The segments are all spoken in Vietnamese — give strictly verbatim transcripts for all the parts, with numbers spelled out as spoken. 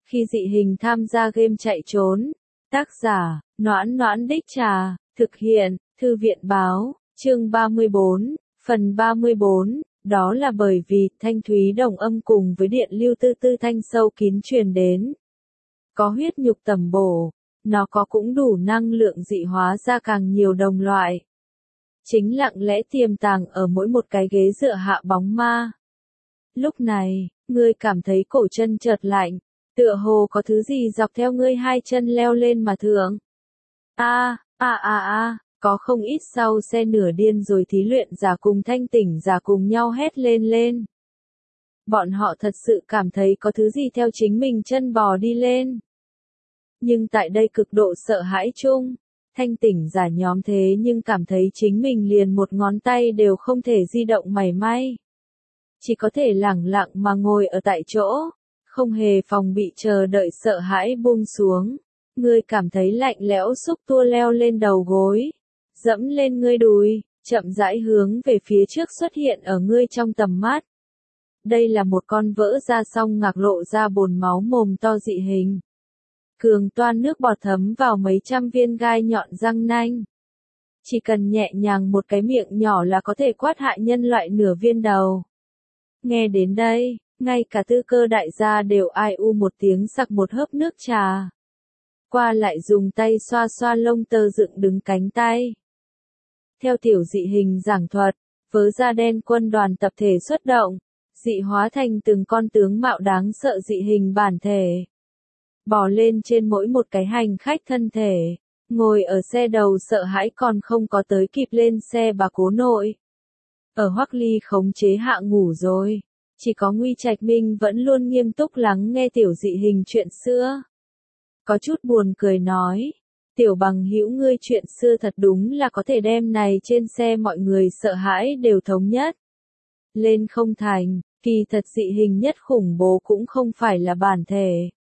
Khi dị hình tham gia game chạy trốn. Tác giả, Noãn Noãn Đích Trà, thực hiện, Thư viện Báo, chương ba mươi bốn, phần ba mươi bốn, đó là bởi vì thanh thúy đồng âm cùng với điện lưu tư tư thanh sâu kín truyền đến. Có huyết nhục tầm bổ, nó có cũng đủ năng lượng dị hóa ra càng nhiều đồng loại. Chính lặng lẽ tiềm tàng ở mỗi một cái ghế dựa hạ bóng ma. Lúc này, ngươi cảm thấy cổ chân chợt lạnh, tựa hồ có thứ gì dọc theo ngươi hai chân leo lên mà thượng. A, a a a, có không ít sau xe nửa điên rồi thí luyện giả cùng thanh tỉnh giả cùng nhau hét lên lên. Bọn họ thật sự cảm thấy có thứ gì theo chính mình chân bò đi lên. Nhưng tại đây cực độ sợ hãi chung, thanh tỉnh giả nhóm thế nhưng cảm thấy chính mình liền một ngón tay đều không thể di động mảy may. Chỉ có thể lẳng lặng mà ngồi ở tại chỗ, không hề phòng bị chờ đợi sợ hãi buông xuống. Ngươi cảm thấy lạnh lẽo xúc tua leo lên đầu gối, dẫm lên ngươi đùi, chậm rãi hướng về phía trước xuất hiện ở ngươi trong tầm mắt. Đây là một con vỡ ra song ngạc lộ ra bồn máu mồm to dị hình. Cường toan nước bọt thấm vào mấy trăm viên gai nhọn răng nanh. Chỉ cần nhẹ nhàng một cái miệng nhỏ là có thể quát hại nhân loại nửa viên đầu. Nghe đến đây, ngay cả tư cơ đại gia đều ai u một tiếng sặc một hớp nước trà. Qua lại dùng tay xoa xoa lông tơ dựng đứng cánh tay. Theo tiểu dị hình giảng thuật, vớ da đen quân đoàn tập thể xuất động, dị hóa thành từng con tướng mạo đáng sợ dị hình bản thể. Bò lên trên mỗi một cái hành khách thân thể, ngồi ở xe đầu sợ hãi còn không có tới kịp lên xe bà cố nội. Ở Hoắc Ly khống chế hạ ngủ rồi, chỉ có Nguy Trạch Minh vẫn luôn nghiêm túc lắng nghe tiểu dị hình chuyện xưa. Có chút buồn cười nói, tiểu bằng hữu ngươi chuyện xưa thật đúng là có thể đem này trên xe mọi người sợ hãi đều thống nhất. Lên không thành, kỳ thật dị hình nhất khủng bố cũng không phải là bản thể.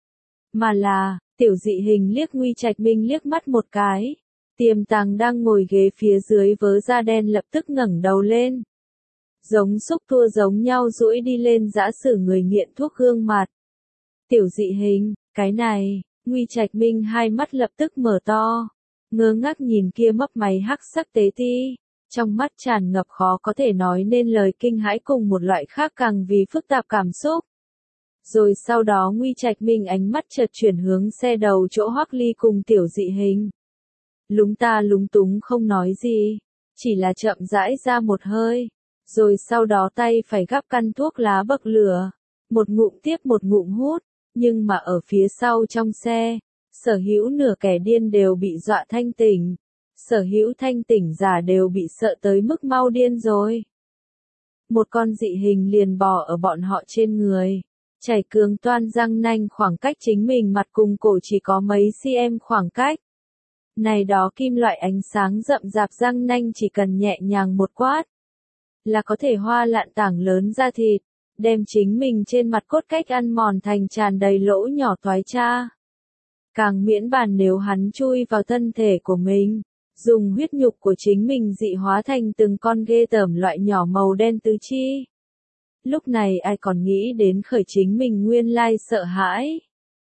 Mà là, tiểu dị hình liếc Nguy Trạch Minh liếc mắt một cái. Tiềm tàng đang ngồi ghế phía dưới vớ da đen lập tức ngẩng đầu lên. Giống xúc tua giống nhau duỗi đi lên giã sử người nghiện thuốc gương mặt. Tiểu dị hình, cái này, Nguy Trạch Minh hai mắt lập tức mở to. Ngơ ngác nhìn kia mấp máy hắc sắc tế ti. Trong mắt tràn ngập khó có thể nói nên lời kinh hãi cùng một loại khác càng vì phức tạp cảm xúc. Rồi sau đó Nguy Trạch Minh ánh mắt chợt chuyển hướng xe đầu chỗ Hoắc Ly cùng tiểu dị hình. Lúng ta lúng túng không nói gì, chỉ là chậm rãi ra một hơi, rồi sau đó tay phải gắp căn thuốc lá bậc lửa, một ngụm tiếp một ngụm hút, nhưng mà ở phía sau trong xe, sở hữu nửa kẻ điên đều bị dọa thanh tỉnh, sở hữu thanh tỉnh giả đều bị sợ tới mức mau điên rồi. Một con dị hình liền bò ở bọn họ trên người. Chảy cường toan răng nanh khoảng cách chính mình mặt cùng cổ chỉ có mấy cm khoảng cách. Này đó kim loại ánh sáng rậm rạp răng nanh chỉ cần nhẹ nhàng một quát, là có thể hoa lạn tảng lớn da thịt, đem chính mình trên mặt cốt cách ăn mòn thành tràn đầy lỗ nhỏ toái cha. Càng miễn bàn nếu hắn chui vào thân thể của mình, dùng huyết nhục của chính mình dị hóa thành từng con ghê tởm loại nhỏ màu đen tứ chi. Lúc này ai còn nghĩ đến khởi chính mình nguyên lai sợ hãi.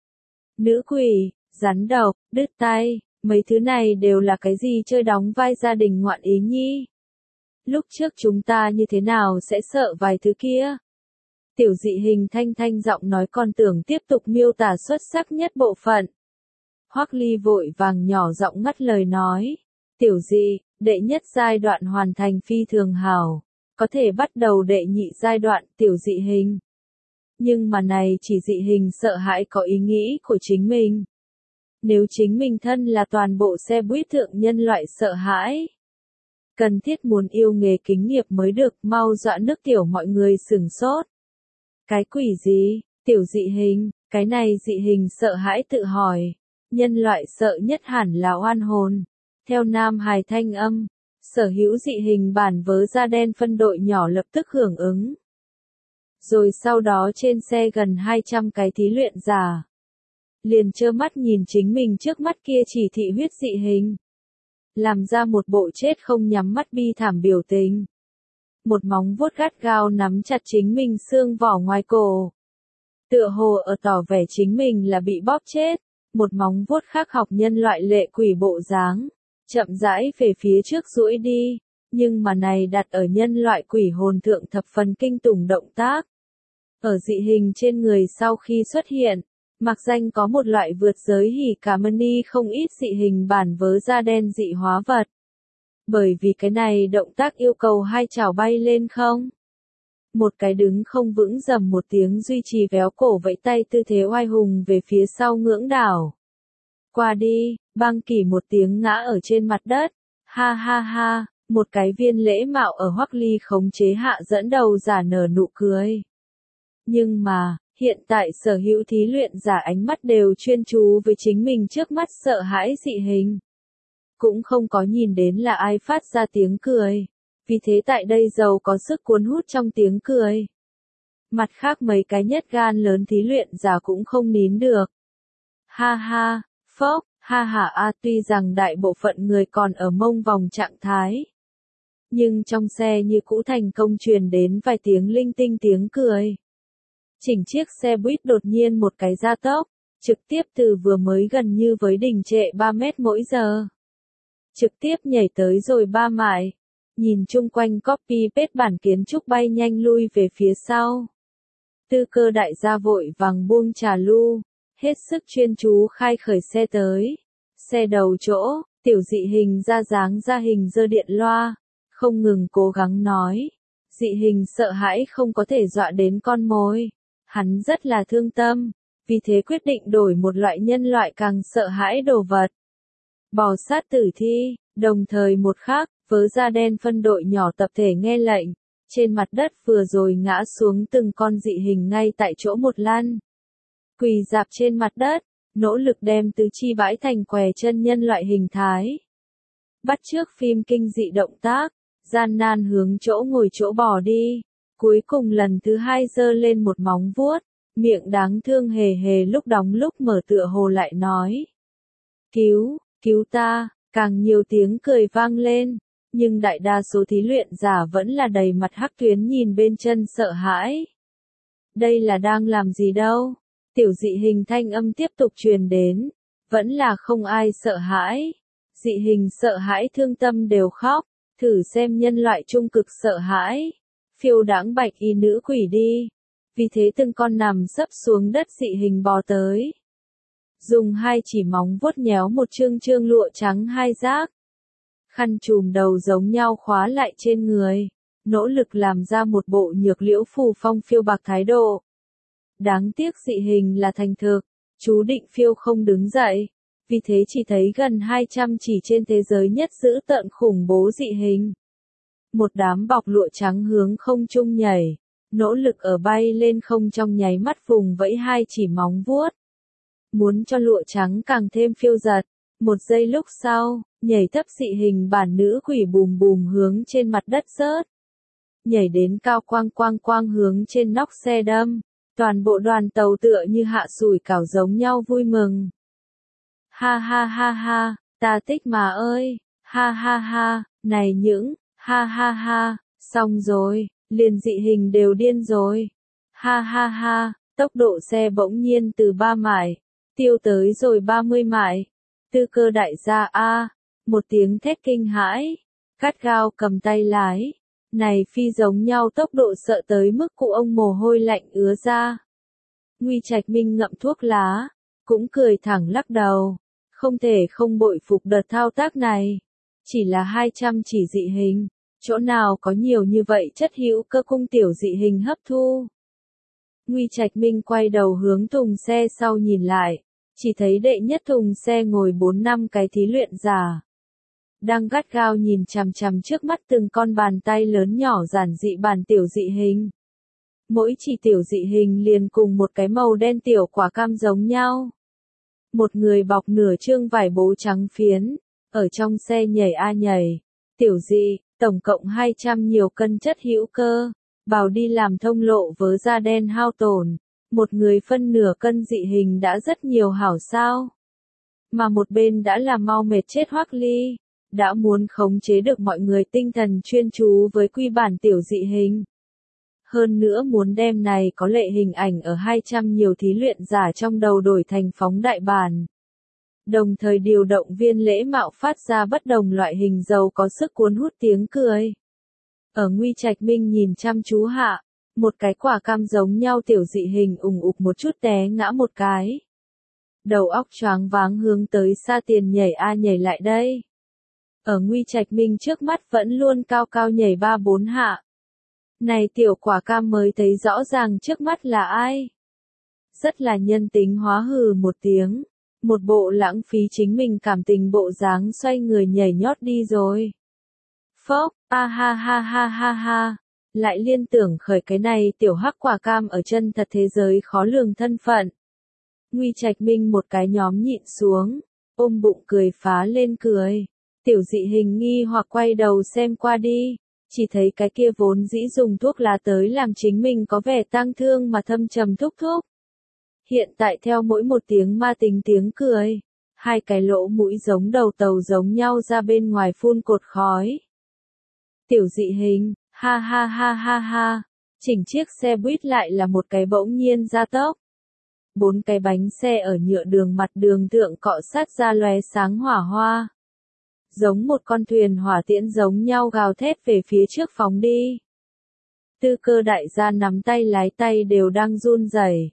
Nữ quỷ, rắn độc, đứt tay, mấy thứ này đều là cái gì chơi đóng vai gia đình ngoạn ý nhi. Lúc trước chúng ta như thế nào sẽ sợ vài thứ kia. Tiểu dị hình thanh thanh giọng nói còn tưởng tiếp tục miêu tả xuất sắc nhất bộ phận. Hoắc Ly vội vàng nhỏ giọng ngắt lời nói. Tiểu dị, đệ nhất giai đoạn hoàn thành phi thường hảo. Có thể bắt đầu đệ nhị giai đoạn tiểu dị hình. Nhưng mà này chỉ dị hình sợ hãi có ý nghĩ của chính mình. Nếu chính mình thân là toàn bộ xe buýt thượng nhân loại sợ hãi. Cần thiết muốn yêu nghề kính nghiệp mới được mau dọa nước tiểu mọi người sửng sốt. Cái quỷ gì, tiểu dị hình, cái này dị hình sợ hãi tự hỏi. Nhân loại sợ nhất hẳn là oan hồn. Theo Nam Hải thanh âm. Sở hữu dị hình bản vớ da đen phân đội nhỏ lập tức hưởng ứng. Rồi sau đó trên xe gần hai trăm cái thí luyện giả. Liền trơ mắt nhìn chính mình trước mắt kia chỉ thị huyết dị hình. Làm ra một bộ chết không nhắm mắt bi thảm biểu tình. Một móng vuốt gắt gao nắm chặt chính mình xương vỏ ngoài cổ. Tựa hồ ở tỏ vẻ chính mình là bị bóp chết, một móng vuốt khác học nhân loại lệ quỷ bộ dáng, chậm rãi về phía trước duỗi đi, nhưng mà này đặt ở nhân loại quỷ hồn thượng thập phần kinh tủng động tác. Ở dị hình trên người sau khi xuất hiện, mặc danh có một loại vượt giới hỉ cả mani không ít dị hình bản vớ da đen dị hóa vật. Bởi vì cái này động tác yêu cầu hai chảo bay lên không. Một cái đứng không vững rầm một tiếng duy trì véo cổ vẫy tay tư thế oai hùng về phía sau ngưỡng đảo. Qua đi, băng kỳ một tiếng ngã ở trên mặt đất, ha ha ha, một cái viên lễ mạo ở Hoắc Ly khống chế hạ dẫn đầu giả nở nụ cười. Nhưng mà, hiện tại sở hữu thí luyện giả ánh mắt đều chuyên chú với chính mình trước mắt sợ hãi dị hình. Cũng không có nhìn đến là ai phát ra tiếng cười. Vì thế tại đây giàu có sức cuốn hút trong tiếng cười. Mặt khác mấy cái nhất gan lớn thí luyện giả cũng không nín được. Ha ha, phốc, ha ha a tuy rằng đại bộ phận người còn ở mông vòng trạng thái. Nhưng trong xe như cũ thành công truyền đến vài tiếng linh tinh tiếng cười. Chỉnh chiếc xe buýt đột nhiên một cái gia tốc, trực tiếp từ vừa mới gần như với đỉnh trệ ba mét mỗi giờ. Trực tiếp nhảy tới rồi ba mại. Nhìn chung quanh copy paste bản kiến trúc bay nhanh lui về phía sau. Tư Cơ đại gia vội vàng buông trà lu, hết sức chuyên chú khai khởi xe tới. Xe đầu chỗ, tiểu dị hình ra dáng ra hình giơ điện loa, không ngừng cố gắng nói. Dị hình sợ hãi không có thể dọa đến con mồi. Hắn rất là thương tâm, vì thế quyết định đổi một loại nhân loại càng sợ hãi đồ vật. Bò sát tử thi, đồng thời một khác, vớ da đen phân đội nhỏ tập thể nghe lệnh, trên mặt đất vừa rồi ngã xuống từng con dị hình ngay tại chỗ một lăn. Quỳ dạp trên mặt đất, nỗ lực đem tứ chi bãi thành què chân nhân loại hình thái. Bắt chước phim kinh dị động tác, gian nan hướng chỗ ngồi chỗ bò đi, cuối cùng lần thứ hai giơ lên một móng vuốt, miệng đáng thương hề hề lúc đóng lúc mở tựa hồ lại nói. Cứu, cứu ta, càng nhiều tiếng cười vang lên. Nhưng đại đa số thí luyện giả vẫn là đầy mặt hắc tuyến nhìn bên chân sợ hãi. Đây là đang làm gì đâu? Tiểu dị hình thanh âm tiếp tục truyền đến. Vẫn là không ai sợ hãi. Dị hình sợ hãi thương tâm đều khóc. Thử xem nhân loại trung cực sợ hãi. Phiêu đãng bạch y nữ quỷ đi. Vì thế từng con nằm sấp xuống đất dị hình bò tới. Dùng hai chỉ móng vuốt nhéo một chương chương lụa trắng hai giác. Khăn trùm đầu giống nhau khóa lại trên người, nỗ lực làm ra một bộ nhược liễu phù phong phiêu bạc thái độ. Đáng tiếc dị hình là thành thực, chú định phiêu không đứng dậy, vì thế chỉ thấy gần hai trăm chỉ trên thế giới nhất dữ tợn khủng bố dị hình. Một đám bọc lụa trắng hướng không trung nhảy, nỗ lực ở bay lên không trong nháy mắt vùng vẫy hai chỉ móng vuốt. Muốn cho lụa trắng càng thêm phiêu giật, một giây lúc sau, nhảy thấp dị hình bản nữ quỷ bùm bùm hướng trên mặt đất rớt. Nhảy đến cao quang quang quang hướng trên nóc xe đâm, toàn bộ đoàn tàu tựa như hạ sủi cảo giống nhau vui mừng. Ha ha ha ha, ta thích mà ơi, ha ha ha, này những, ha ha ha, xong rồi, liền dị hình đều điên rồi. Ha ha ha, tốc độ xe bỗng nhiên từ ba mải, tiêu tới rồi ba mươi mải. Tư Cơ đại gia a, một tiếng thét kinh hãi, gắt gao cầm tay lái, này phi giống nhau tốc độ sợ tới mức cụ ông mồ hôi lạnh ứa ra. Nguy Trạch Minh ngậm thuốc lá, cũng cười thẳng lắc đầu, không thể không bội phục đợt thao tác này, chỉ là hai trăm chỉ dị hình, chỗ nào có nhiều như vậy chất hữu cơ cung tiểu dị hình hấp thu. Nguy Trạch Minh quay đầu hướng thùng xe sau nhìn lại. Chỉ thấy đệ nhất thùng xe ngồi bốn năm cái thí luyện giả. Đang gắt gao nhìn chằm chằm trước mắt từng con bàn tay lớn nhỏ giản dị bản tiểu dị hình. Mỗi chỉ tiểu dị hình liền cùng một cái màu đen tiểu quả cam giống nhau. Một người bọc nửa trương vải bố trắng phiến, ở trong xe nhảy a nhảy. Tiểu dị, tổng cộng hai trăm nhiều cân chất hữu cơ, bảo đi làm thông lộ vớ da đen hao tổn. Một người phân nửa cân dị hình đã rất nhiều hảo sao. Mà một bên đã là mau mệt chết Hoắc Ly, đã muốn khống chế được mọi người tinh thần chuyên chú với quy bản tiểu dị hình. Hơn nữa muốn đem này có lệ hình ảnh ở hai trăm nhiều thí luyện giả trong đầu đổi thành phóng đại bản. Đồng thời điều động viên lễ mạo phát ra bất đồng loại hình giàu có sức cuốn hút tiếng cười. Ở Nguy Trạch Minh nhìn chăm chú hạ, một cái quả cam giống nhau tiểu dị hình ùng ục một chút té ngã một cái. Đầu óc choáng váng hướng tới Sa Tiền nhảy a nhảy lại đây. Ở Nguy Trạch Minh trước mắt vẫn luôn cao cao nhảy ba bốn hạ. Này tiểu quả cam mới thấy rõ ràng trước mắt là ai. Rất là nhân tính hóa hừ một tiếng. Một bộ lãng phí chính mình cảm tình bộ dáng xoay người nhảy nhót đi rồi. Phốc, a ha ha ha ha ha. Lại liên tưởng khởi cái này tiểu hắc quả cam ở chân thật thế giới khó lường thân phận. Nguy Trạch Minh một cái nhóm nhịn xuống, ôm bụng cười phá lên cười. Tiểu dị hình nghi hoặc quay đầu xem qua đi, chỉ thấy cái kia vốn dĩ dùng thuốc lá tới làm chính mình có vẻ tang thương mà thâm trầm thúc thúc. Hiện tại theo mỗi một tiếng ma tính tiếng cười, hai cái lỗ mũi giống đầu tàu giống nhau ra bên ngoài phun cột khói. Tiểu dị hình, ha ha ha ha ha, chỉnh chiếc xe buýt lại là một cái bỗng nhiên gia tốc. Bốn cái bánh xe ở nhựa đường mặt đường thượng cọ sát ra lóe sáng hỏa hoa. Giống một con thuyền hỏa tiễn giống nhau gào thét về phía trước phóng đi. Tư Cơ đại gia nắm tay lái tay đều đang run rẩy.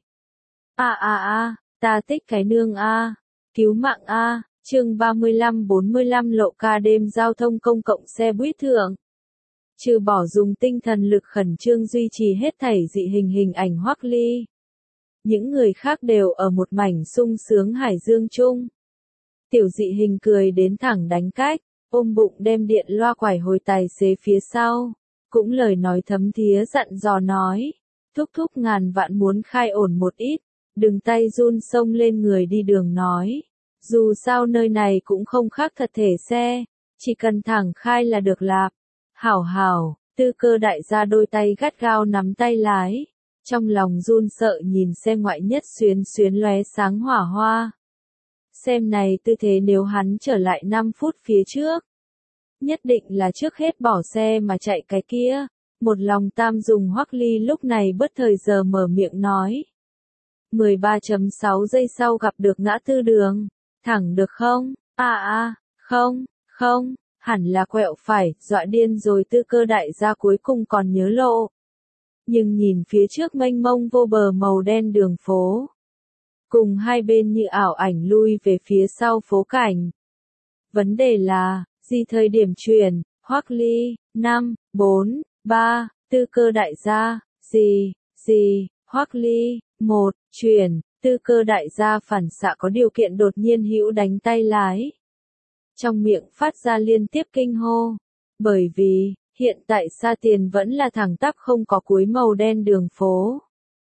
A a a, ta thích cái nương a, cứu mạng a, chương ba mươi lăm bốn mươi lăm lộ ca đêm giao thông công cộng xe buýt thượng. Trừ bỏ dùng tinh thần lực khẩn trương duy trì hết thảy dị hình hình ảnh Hoắc Ly. Những người khác đều ở một mảnh sung sướng hải dương chung. Tiểu dị hình cười đến thẳng đánh cách, ôm bụng đem điện loa quải hồi tài xế phía sau, cũng lời nói thấm thía dặn dò nói, thúc thúc ngàn vạn muốn khai ổn một ít, đừng tay run xông lên người đi đường nói, dù sao nơi này cũng không khác thật thể xe, chỉ cần thẳng khai là được lạp. Hảo hảo, Tư Cơ đại gia đôi tay gắt gao nắm tay lái, trong lòng run sợ nhìn xe ngoại nhất xuyến xuyến lóe sáng hỏa hoa. Xem này tư thế nếu hắn trở lại năm phút phía trước. Nhất định là trước hết bỏ xe mà chạy cái kia. Một lòng tam dùng Hoắc Ly lúc này bất thời giờ mở miệng nói. mười ba phẩy sáu giây sau gặp được ngã tư đường. Thẳng được không? À à, không, không, hẳn là quẹo phải, dọa điên rồi Tư Cơ đại gia cuối cùng còn nhớ lộ. Nhưng nhìn phía trước mênh mông vô bờ màu đen đường phố. Cùng hai bên như ảo ảnh lui về phía sau phố cảnh. Vấn đề là, gì thời điểm chuyển, Hoắc Ly, năm, bốn, ba, Tư Cơ đại gia, gì, gì, Hoắc Ly, một, chuyển, Tư Cơ đại gia phản xạ có điều kiện đột nhiên hữu đánh tay lái. Trong miệng phát ra liên tiếp kinh hô. Bởi vì, hiện tại Sa Tiền vẫn là thẳng tắp không có cuối màu đen đường phố.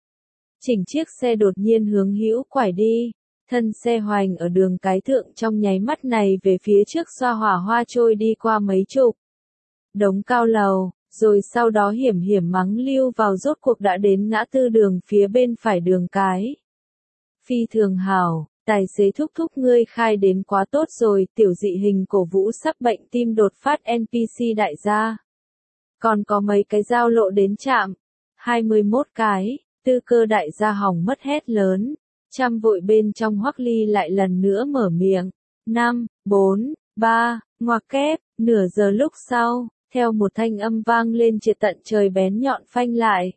Chỉnh chiếc xe đột nhiên hướng hữu quải đi, thân xe hoành ở đường cái thượng trong nháy mắt này về phía trước xoa hỏa hoa trôi đi qua mấy chục đống cao lầu, rồi sau đó hiểm hiểm mắng lưu vào rốt cuộc đã đến ngã tư đường phía bên phải đường cái. Phi thường hảo, tài xế thúc thúc ngươi khai đến quá tốt rồi, tiểu dị hình cổ vũ sắp bệnh tim đột phát en pê xê đại gia. Còn có mấy cái giao lộ đến trạm, hai mươi mốt cái. Tư Cơ đại gia hỏng mất hét lớn, chăm vội bên trong Hoắc Ly lại lần nữa mở miệng, năm, bốn, ba, ngoặc kép, nửa giờ lúc sau, theo một thanh âm vang lên triệt tận trời bén nhọn phanh lại.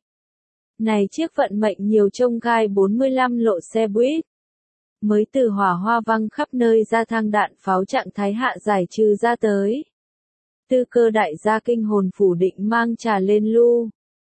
Này chiếc vận mệnh nhiều trông gai bốn mươi lăm lộ xe buýt, mới từ hỏa hoa văng khắp nơi ra thang đạn pháo trạng thái hạ giải trừ ra tới. Tư Cơ đại gia kinh hồn phủ định mang trà lên lu.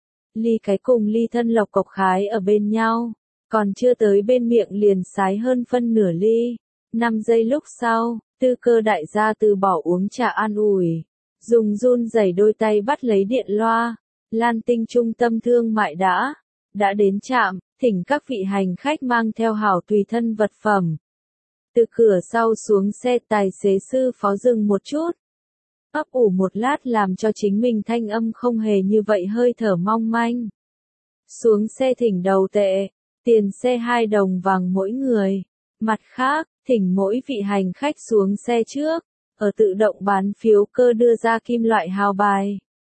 Ly cái cùng ly thân lộc cộc khái ở bên nhau, còn chưa tới bên miệng liền sái hơn phân nửa ly. năm giây lúc sau, Tư Cơ đại gia từ bỏ uống trà an ủi, dùng run rẩy đôi tay bắt lấy điện loa. Lan Tinh trung tâm thương mại đã, đã đến trạm, thỉnh các vị hành khách mang theo hảo tùy thân vật phẩm. Từ cửa sau xuống xe tài xế sư phó dừng một chút. Ấp ủ một lát làm cho chính mình thanh âm không hề như vậy hơi thở mong manh. Xuống xe thỉnh đầu tệ, tiền xe hai đồng vàng mỗi người. Mặt khác, thỉnh mỗi vị hành khách xuống xe trước, ở tự động bán phiếu cơ đưa ra kim loại hào bài.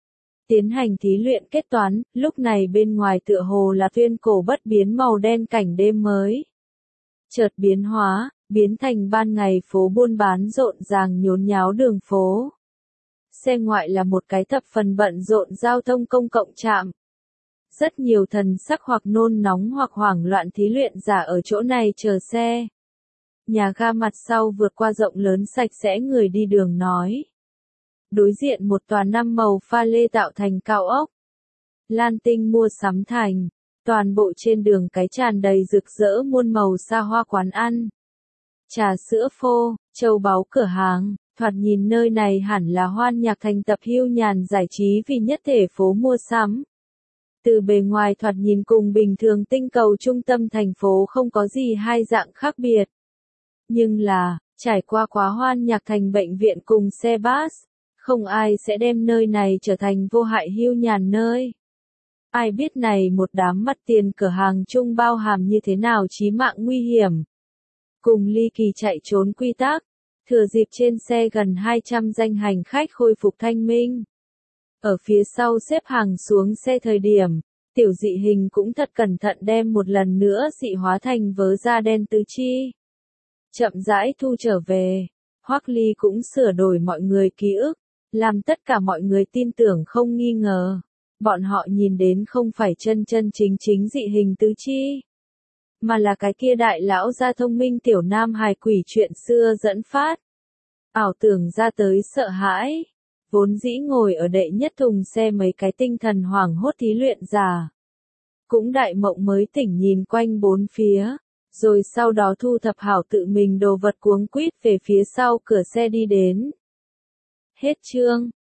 Tiến hành thí luyện kết toán, lúc này bên ngoài tựa hồ là tuyên cổ bất biến màu đen cảnh đêm mới. Chợt biến hóa, biến thành ban ngày phố buôn bán rộn ràng nhốn nháo đường phố. Xe ngoại là một cái thập phần bận rộn giao thông công cộng trạm. Rất nhiều thần sắc hoặc nôn nóng hoặc hoảng loạn thí luyện giả ở chỗ này chờ xe. Nhà ga mặt sau vượt qua rộng lớn sạch sẽ người đi đường nói. Đối diện một tòa năm màu pha lê tạo thành cao ốc. Lan tinh mua sắm thành. Toàn bộ trên đường cái tràn đầy rực rỡ muôn màu xa hoa quán ăn. Trà sữa phô, châu báu cửa hàng, thoạt nhìn nơi này hẳn là hoan nhạc thành tập hưu nhàn giải trí vì nhất thể phố mua sắm. Từ bề ngoài thoạt nhìn cùng bình thường tinh cầu trung tâm thành phố không có gì hai dạng khác biệt. Nhưng là, trải qua quá hoan nhạc thành bệnh viện cùng xe bus, không ai sẽ đem nơi này trở thành vô hại hưu nhàn nơi. Ai biết này một đám mặt tiền cửa hàng chung bao hàm như thế nào chí mạng nguy hiểm. Cùng ly kỳ chạy trốn quy tắc, thừa dịp trên xe gần hai trăm danh hành khách khôi phục thanh minh. Ở phía sau xếp hàng xuống xe thời điểm, tiểu dị hình cũng thật cẩn thận đem một lần nữa dị hóa thành vớ da đen tứ chi. Chậm rãi thu trở về, Hoắc Ly cũng sửa đổi mọi người ký ức, làm tất cả mọi người tin tưởng không nghi ngờ. Bọn họ nhìn đến không phải chân chân chính chính dị hình tứ chi, mà là cái kia đại lão gia thông minh tiểu nam hài quỷ chuyện xưa dẫn phát. Ảo tưởng ra tới sợ hãi, vốn dĩ ngồi ở đệ nhất thùng xe mấy cái tinh thần hoảng hốt thí luyện giả. Cũng đại mộng mới tỉnh nhìn quanh bốn phía, rồi sau đó thu thập hảo tự mình đồ vật cuống quýt về phía sau cửa xe đi đến. Hết chương.